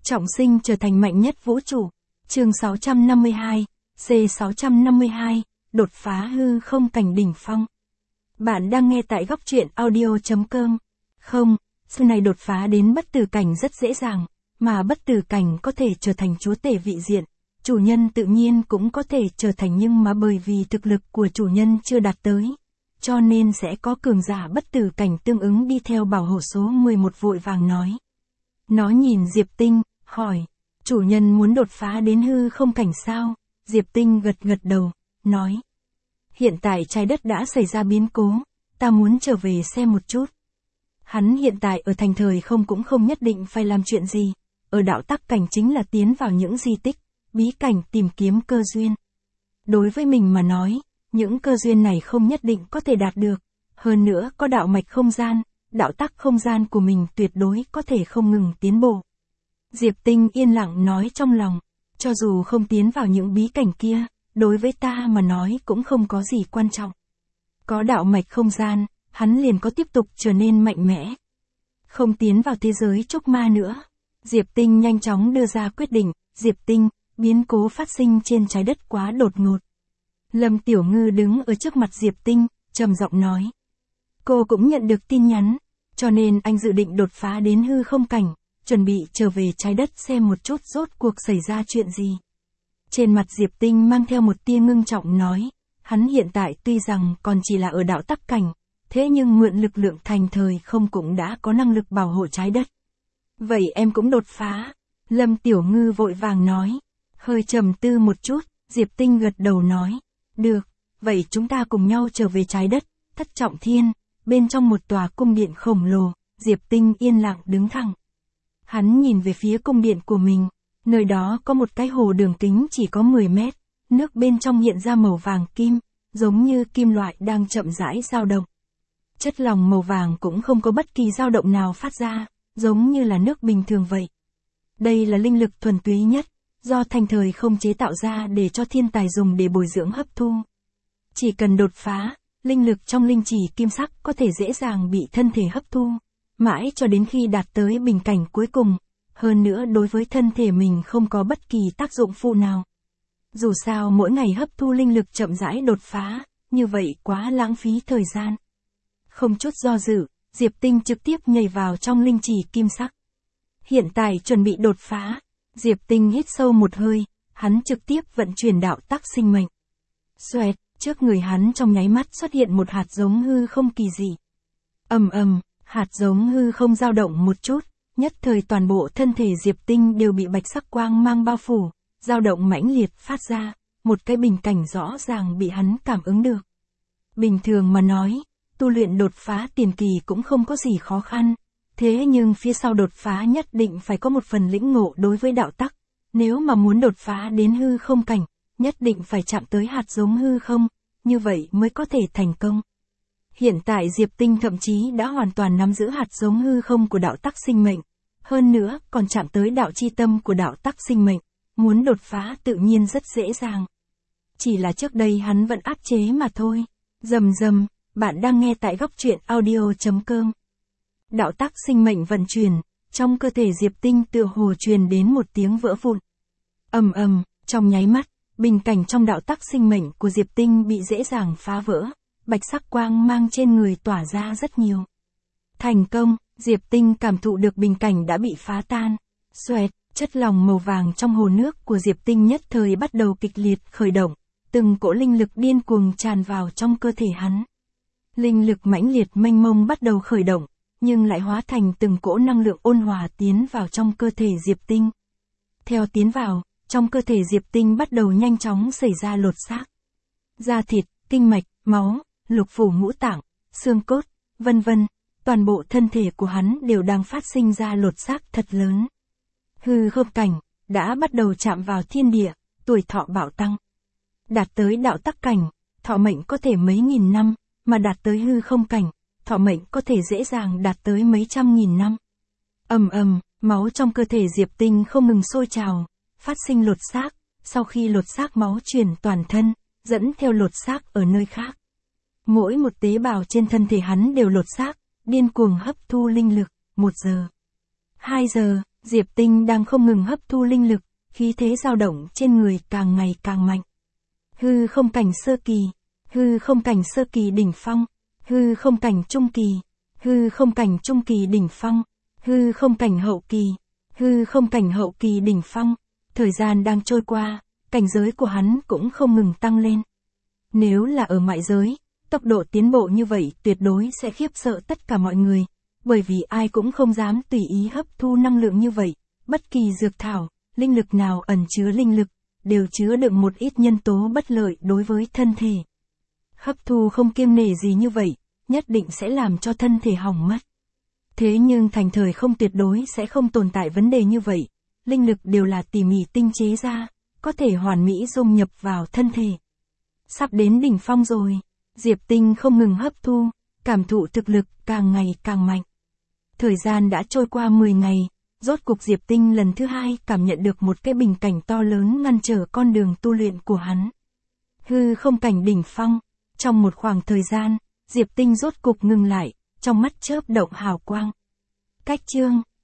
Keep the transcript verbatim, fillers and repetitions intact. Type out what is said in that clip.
Trọng sinh trở thành mạnh nhất vũ trụ. Chương sáu trăm năm mươi hai, C sáu trăm năm mươi hai, đột phá hư không cảnh đỉnh phong. Bạn đang nghe tại góc truyện audio chấm com. Không, sau này đột phá đến bất tử cảnh rất dễ dàng, mà bất tử cảnh có thể trở thành chúa tể vị diện. Chủ nhân tự nhiên cũng có thể trở thành, nhưng mà bởi vì thực lực của chủ nhân chưa đạt tới, cho nên sẽ có cường giả bất tử cảnh tương ứng đi theo. Bảo hộ số mười một vội vàng nói. Nó nhìn Diệp Tinh, hỏi, chủ nhân muốn đột phá đến hư không cảnh sao? Diệp Tinh gật gật đầu, nói. Hiện tại trái đất đã xảy ra biến cố, ta muốn trở về xem một chút. Hắn hiện tại ở thành thời không cũng không nhất định phải làm chuyện gì, ở đạo tắc cảnh chính là tiến vào những di tích, bí cảnh tìm kiếm cơ duyên. Đối với mình mà nói, những cơ duyên này không nhất định có thể đạt được, hơn nữa có đạo mạch không gian, đạo tắc không gian của mình tuyệt đối có thể không ngừng tiến bộ. Diệp Tinh yên lặng nói trong lòng, cho dù không tiến vào những bí cảnh kia, đối với ta mà nói cũng không có gì quan trọng. Có đạo mạch không gian, hắn liền có tiếp tục trở nên mạnh mẽ. Không tiến vào thế giới trúc ma nữa. Diệp Tinh nhanh chóng đưa ra quyết định. Diệp Tinh, biến cố phát sinh trên trái đất quá đột ngột. Lâm Tiểu Ngư đứng ở trước mặt Diệp Tinh, trầm giọng nói. Cô cũng nhận được tin nhắn, cho nên anh dự định đột phá đến hư không cảnh, chuẩn bị trở về trái đất xem một chút rốt cuộc xảy ra chuyện gì. Trên mặt Diệp Tinh mang theo một tia ngưng trọng nói, hắn hiện tại tuy rằng còn chỉ là ở đạo tắc cảnh, thế nhưng mượn lực lượng thành thời không cũng đã có năng lực bảo hộ trái đất. Vậy em cũng đột phá. Lâm Tiểu Ngư vội vàng nói. Hơi trầm tư một chút, Diệp Tinh gật đầu nói. Được, vậy chúng ta cùng nhau trở về trái đất. Thất Trọng Thiên, bên trong một tòa cung điện khổng lồ, Diệp Tinh yên lặng đứng thẳng. Hắn nhìn về phía cung điện của mình, nơi đó có một cái hồ đường kính chỉ có mười mét, nước bên trong hiện ra màu vàng kim, giống như kim loại đang chậm rãi dao động. Chất lỏng màu vàng cũng không có bất kỳ dao động nào phát ra, giống như là nước bình thường vậy. Đây là linh lực thuần túy nhất, do thành thời không chế tạo ra để cho thiên tài dùng để bồi dưỡng hấp thu. Chỉ cần đột phá, linh lực trong linh chỉ kim sắc có thể dễ dàng bị thân thể hấp thu, mãi cho đến khi đạt tới bình cảnh cuối cùng, hơn nữa đối với thân thể mình không có bất kỳ tác dụng phụ nào. Dù sao mỗi ngày hấp thu linh lực chậm rãi đột phá, như vậy quá lãng phí thời gian. Không chút do dự, Diệp Tinh trực tiếp nhảy vào trong linh chỉ kim sắc. Hiện tại chuẩn bị đột phá, Diệp Tinh hít sâu một hơi, hắn trực tiếp vận chuyển đạo tắc sinh mệnh. Xoẹt, trước người hắn trong nháy mắt xuất hiện một hạt giống hư không kỳ dị. Ầm ầm, hạt giống hư không dao động một chút, nhất thời toàn bộ thân thể Diệp Tinh đều bị bạch sắc quang mang bao phủ, dao động mãnh liệt phát ra, một cái bình cảnh rõ ràng bị hắn cảm ứng được. Bình thường mà nói, tu luyện đột phá tiền kỳ cũng không có gì khó khăn, thế nhưng phía sau đột phá nhất định phải có một phần lĩnh ngộ đối với đạo tắc, nếu mà muốn đột phá đến hư không cảnh, nhất định phải chạm tới hạt giống hư không, như vậy mới có thể thành công. Hiện tại Diệp Tinh thậm chí đã hoàn toàn nắm giữ hạt giống hư không của đạo tắc sinh mệnh, hơn nữa còn chạm tới đạo chi tâm của đạo tắc sinh mệnh, muốn đột phá tự nhiên rất dễ dàng. Chỉ là trước đây hắn vẫn áp chế mà thôi. Rầm rầm, bạn đang nghe tại góc truyện audio chấm com. Đạo tắc sinh mệnh vận chuyển, trong cơ thể Diệp Tinh tựa hồ truyền đến một tiếng vỡ vụn. Ầm ầm, trong nháy mắt, bình cảnh trong đạo tắc sinh mệnh của Diệp Tinh bị dễ dàng phá vỡ, bạch sắc quang mang trên người tỏa ra rất nhiều. Thành công, Diệp Tinh cảm thụ được bình cảnh đã bị phá tan. Xoẹt, chất lỏng màu vàng trong hồ nước của Diệp Tinh nhất thời bắt đầu kịch liệt khởi động, từng cỗ linh lực điên cuồng tràn vào trong cơ thể hắn. Linh lực mãnh liệt mênh mông bắt đầu khởi động, nhưng lại hóa thành từng cỗ năng lượng ôn hòa tiến vào trong cơ thể Diệp Tinh. Theo tiến vào, trong cơ thể Diệp Tinh bắt đầu nhanh chóng xảy ra lột xác. Da thịt, kinh mạch, máu, lục phủ ngũ tạng, xương cốt, vân vân, toàn bộ thân thể của hắn đều đang phát sinh ra lột xác thật lớn. Hư không cảnh, đã bắt đầu chạm vào thiên địa, tuổi thọ bạo tăng. Đạt tới đạo tắc cảnh, thọ mệnh có thể mấy nghìn năm, mà đạt tới hư không cảnh, thọ mệnh có thể dễ dàng đạt tới mấy trăm nghìn năm. Ầm ầm, máu trong cơ thể Diệp Tinh không ngừng sôi trào, phát sinh lột xác, sau khi lột xác máu truyền toàn thân, dẫn theo lột xác ở nơi khác. Mỗi một tế bào trên thân thể hắn đều lột xác, điên cuồng hấp thu linh lực, một giờ, hai giờ, Diệp Tinh đang không ngừng hấp thu linh lực, khí thế dao động trên người càng ngày càng mạnh. Hư không cảnh sơ kỳ, hư không cảnh sơ kỳ đỉnh phong, hư không cảnh trung kỳ, hư không cảnh trung kỳ đỉnh phong, hư không cảnh hậu kỳ, hư không cảnh hậu kỳ đỉnh phong. Thời gian đang trôi qua, cảnh giới của hắn cũng không ngừng tăng lên. Nếu là ở mại giới, tốc độ tiến bộ như vậy tuyệt đối sẽ khiếp sợ tất cả mọi người, bởi vì ai cũng không dám tùy ý hấp thu năng lượng như vậy, bất kỳ dược thảo, linh lực nào ẩn chứa linh lực, đều chứa đựng một ít nhân tố bất lợi đối với thân thể. Hấp thu không kiêng nể gì như vậy, nhất định sẽ làm cho thân thể hỏng mất. Thế nhưng thành thời không tuyệt đối sẽ không tồn tại vấn đề như vậy, linh lực đều là tỉ mỉ tinh chế ra, có thể hoàn mỹ dung nhập vào thân thể. Sắp đến đỉnh phong rồi, Diệp Tinh không ngừng hấp thu, cảm thụ thực lực càng ngày càng mạnh. Thời gian đã trôi qua mười ngày, rốt cục Diệp Tinh lần thứ hai cảm nhận được một cái bình cảnh to lớn ngăn trở con đường tu luyện của hắn. Hư không cảnh đỉnh phong, trong một khoảng thời gian, Diệp Tinh rốt cục ngừng lại, trong mắt chớp động hào quang. Cách chương